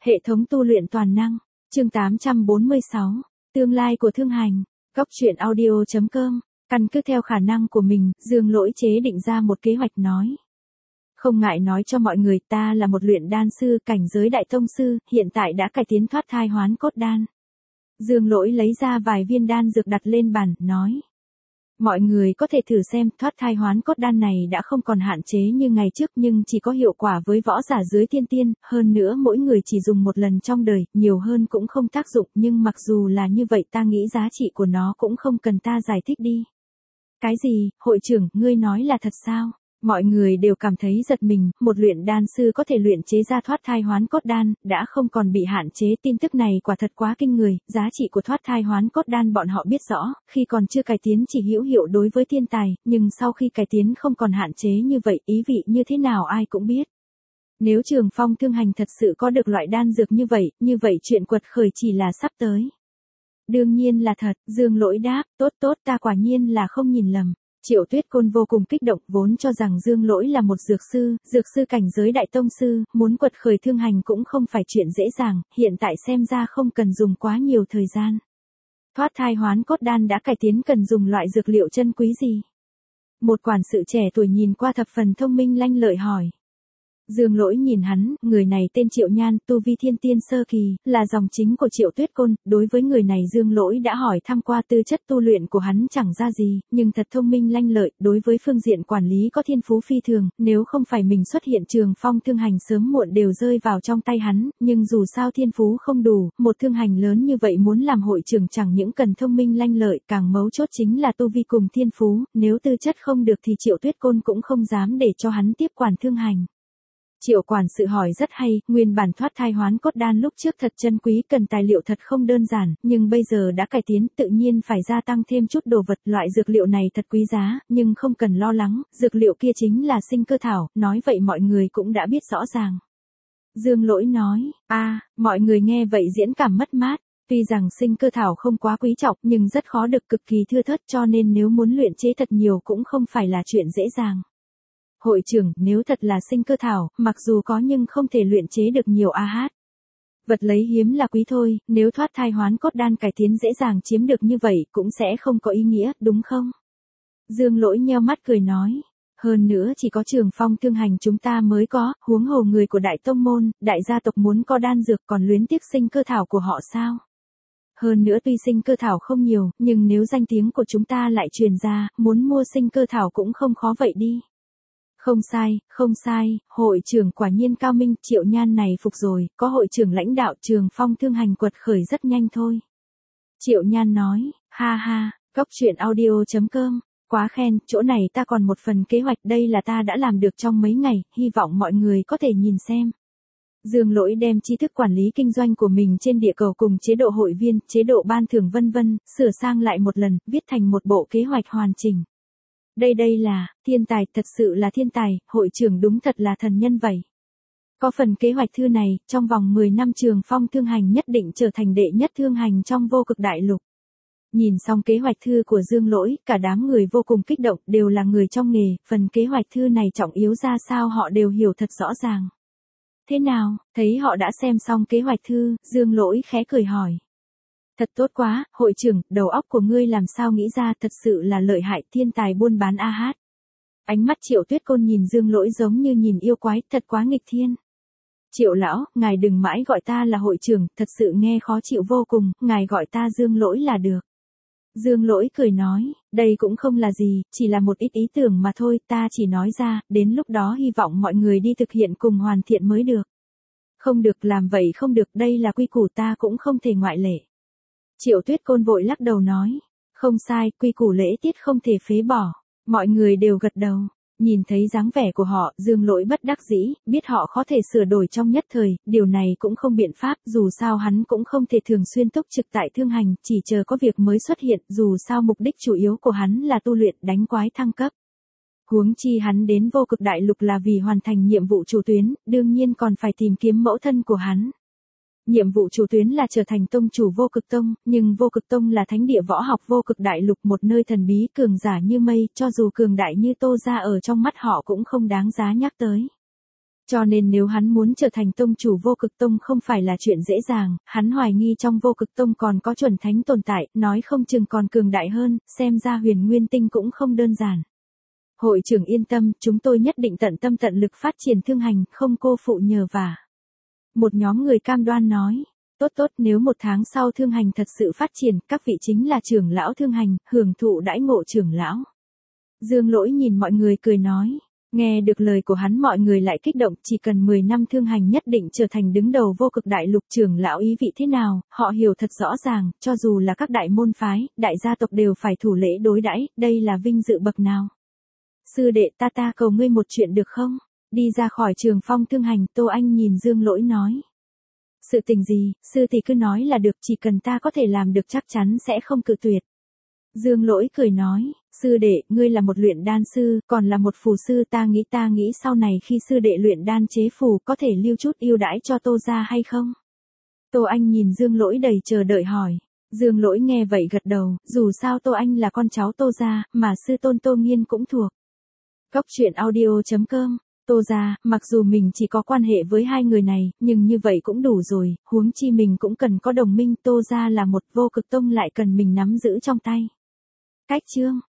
Hệ thống tu luyện toàn năng, chương 846, tương lai của thương hành, góc truyện audio.com, căn cứ theo khả năng của mình, Dương Lỗi chế định ra một kế hoạch nói. Không ngại nói cho mọi người ta là một luyện đan sư cảnh giới đại tông sư, hiện tại đã cải tiến thoát thai hoán cốt đan. Dương Lỗi lấy ra vài viên đan dược đặt lên bàn, nói. Mọi người có thể thử xem, thoát thai hoán cốt đan này đã không còn hạn chế như ngày trước nhưng chỉ có hiệu quả với võ giả dưới thiên tiên, hơn nữa mỗi người chỉ dùng một lần trong đời, nhiều hơn cũng không tác dụng, nhưng mặc dù là như vậy ta nghĩ giá trị của nó cũng không cần ta giải thích đi. Cái gì, hội trưởng, ngươi nói là thật sao? Mọi người đều cảm thấy giật mình, một luyện đan sư có thể luyện chế ra thoát thai hoán cốt đan, đã không còn bị hạn chế, tin tức này quả thật quá kinh người, giá trị của thoát thai hoán cốt đan bọn họ biết rõ, khi còn chưa cải tiến chỉ hữu hiệu đối với thiên tài, nhưng sau khi cải tiến không còn hạn chế như vậy, ý vị như thế nào ai cũng biết. Nếu Trường Phong Thương Hành thật sự có được loại đan dược như vậy chuyện quật khởi chỉ là sắp tới. Đương nhiên là thật, Dương Lỗi đáp, tốt ta quả nhiên là không nhìn lầm. Triệu Tuyết Côn vô cùng kích động, vốn cho rằng Dương Lỗi là một dược sư cảnh giới đại tông sư, muốn quật khởi thương hành cũng không phải chuyện dễ dàng, hiện tại xem ra không cần dùng quá nhiều thời gian. Thoát thai hoán cốt đan đã cải tiến cần dùng loại dược liệu chân quý gì? Một quản sự trẻ tuổi nhìn qua thập phần thông minh lanh lợi hỏi. Dương Lỗi nhìn hắn, người này tên Triệu Nhan, tu vi thiên tiên sơ kỳ, là dòng chính của Triệu Tuyết Côn, đối với người này Dương Lỗi đã hỏi thăm qua tư chất tu luyện của hắn chẳng ra gì, nhưng thật thông minh lanh lợi, đối với phương diện quản lý có thiên phú phi thường, nếu không phải mình xuất hiện Trường Phong Thương Hành sớm muộn đều rơi vào trong tay hắn, nhưng dù sao thiên phú không đủ, một thương hành lớn như vậy muốn làm hội trưởng chẳng những cần thông minh lanh lợi, càng mấu chốt chính là tu vi cùng thiên phú, nếu tư chất không được thì Triệu Tuyết Côn cũng không dám để cho hắn tiếp quản thương hành. Triệu quản sự hỏi rất hay, nguyên bản thoát thai hoán cốt đan lúc trước thật chân quý cần tài liệu thật không đơn giản, nhưng bây giờ đã cải tiến tự nhiên phải gia tăng thêm chút đồ vật, loại dược liệu này thật quý giá, nhưng không cần lo lắng, dược liệu kia chính là sinh cơ thảo, nói vậy mọi người cũng đã biết rõ ràng. Dương Lỗi nói, mọi người nghe vậy diễn cảm mất mát, tuy rằng sinh cơ thảo không quá quý trọng nhưng rất khó được cực kỳ thưa thớt cho nên nếu muốn luyện chế thật nhiều cũng không phải là chuyện dễ dàng. Hội trưởng, nếu thật là sinh cơ thảo, mặc dù có nhưng không thể luyện chế được nhiều vật lấy hiếm là quý thôi, nếu thoát thai hoán cốt đan cải tiến dễ dàng chiếm được như vậy cũng sẽ không có ý nghĩa, đúng không? Dương Lỗi nheo mắt cười nói, hơn nữa chỉ có Trường Phong Thương Hành chúng ta mới có, huống hồ người của đại tông môn, đại gia tộc muốn có đan dược còn luyến tiếc sinh cơ thảo của họ sao? Hơn nữa tuy sinh cơ thảo không nhiều, nhưng nếu danh tiếng của chúng ta lại truyền ra, muốn mua sinh cơ thảo cũng không khó vậy đi. Không sai, hội trưởng quả nhiên cao minh, Triệu Nhan này phục rồi, có hội trưởng lãnh đạo Trường Phong Thương Hành quật khởi rất nhanh thôi. Triệu Nhan nói, ha, góc truyện audio.com, quá khen, chỗ này ta còn một phần kế hoạch đây là ta đã làm được trong mấy ngày, hy vọng mọi người có thể nhìn xem. Dương Lỗi đem tri thức quản lý kinh doanh của mình trên địa cầu cùng chế độ hội viên, chế độ ban thưởng vân vân, sửa sang lại một lần, viết thành một bộ kế hoạch hoàn chỉnh. Đây là, thiên tài, thật sự là thiên tài, hội trưởng đúng thật là thần nhân vậy. Có phần kế hoạch thư này, trong vòng 10 năm Trường Phong Thương Hành nhất định trở thành đệ nhất thương hành trong vô cực đại lục. Nhìn xong kế hoạch thư của Dương Lỗi, cả đám người vô cùng kích động, đều là người trong nghề, phần kế hoạch thư này trọng yếu ra sao họ đều hiểu thật rõ ràng. Thế nào, thấy họ đã xem xong kế hoạch thư, Dương Lỗi khẽ cười hỏi. Thật tốt quá, hội trưởng, đầu óc của ngươi làm sao nghĩ ra thật sự là lợi hại thiên tài buôn bán Ánh mắt Triệu Tuyết Côn nhìn Dương Lỗi giống như nhìn yêu quái, thật quá nghịch thiên. Triệu lão, ngài đừng mãi gọi ta là hội trưởng, thật sự nghe khó chịu vô cùng, ngài gọi ta Dương Lỗi là được. Dương Lỗi cười nói, đây cũng không là gì, chỉ là một ít ý tưởng mà thôi, ta chỉ nói ra, đến lúc đó hy vọng mọi người đi thực hiện cùng hoàn thiện mới được. Không được làm vậy không được, đây là quy củ ta cũng không thể ngoại lệ. Triệu Tuyết Côn vội lắc đầu nói, không sai, quy củ lễ tiết không thể phế bỏ. Mọi người đều gật đầu, nhìn thấy dáng vẻ của họ, Dương Lỗi bất đắc dĩ, biết họ có thể sửa đổi trong nhất thời, điều này cũng không biện pháp, dù sao hắn cũng không thể thường xuyên túc trực tại thương hành, chỉ chờ có việc mới xuất hiện, dù sao mục đích chủ yếu của hắn là tu luyện đánh quái thăng cấp. Huống chi hắn đến vô cực đại lục là vì hoàn thành nhiệm vụ chủ tuyến, đương nhiên còn phải tìm kiếm mẫu thân của hắn. Nhiệm vụ chủ tuyến là trở thành tông chủ vô cực tông, nhưng vô cực tông là thánh địa võ học vô cực đại lục, một nơi thần bí cường giả như mây, cho dù cường đại như Tô gia ở trong mắt họ cũng không đáng giá nhắc tới. Cho nên nếu hắn muốn trở thành tông chủ vô cực tông không phải là chuyện dễ dàng, hắn hoài nghi trong vô cực tông còn có chuẩn thánh tồn tại, nói không chừng còn cường đại hơn, xem ra huyền nguyên tinh cũng không đơn giản. Hội trưởng yên tâm, chúng tôi nhất định tận tâm tận lực phát triển thương hành, không cô phụ nhờ vả. Một nhóm người cam đoan nói, tốt tốt, nếu một tháng sau thương hành thật sự phát triển, các vị chính là trưởng lão thương hành, hưởng thụ đãi ngộ trưởng lão. Dương Lỗi nhìn mọi người cười nói, nghe được lời của hắn mọi người lại kích động, chỉ cần 10 năm thương hành nhất định trở thành đứng đầu vô cực đại lục. Trưởng lão ý vị thế nào, họ hiểu thật rõ ràng, cho dù là các đại môn phái, đại gia tộc đều phải thủ lễ đối đãi, đây là vinh dự bậc nào. Sư đệ, ta cầu ngươi một chuyện được không? Đi ra khỏi trường phong thương hành, Tô Anh nhìn Dương Lỗi nói. Sự tình gì, sư thì cứ nói là được, chỉ cần ta có thể làm được chắc chắn sẽ không cự tuyệt. Dương Lỗi cười nói, sư đệ, ngươi là một luyện đan sư, còn là một phù sư, ta nghĩ sau này khi sư đệ luyện đan chế phù có thể lưu chút ưu đãi cho Tô gia hay không? Tô Anh nhìn Dương Lỗi đầy chờ đợi hỏi. Dương Lỗi nghe vậy gật đầu, dù sao Tô Anh là con cháu Tô gia, mà sư tôn Tô Nghiên cũng thuộc. Góc truyện audio.com. Tô gia, mặc dù mình chỉ có quan hệ với hai người này, nhưng như vậy cũng đủ rồi, huống chi mình cũng cần có đồng minh. Tô gia là một, vô cực tông lại cần mình nắm giữ trong tay. Cách chương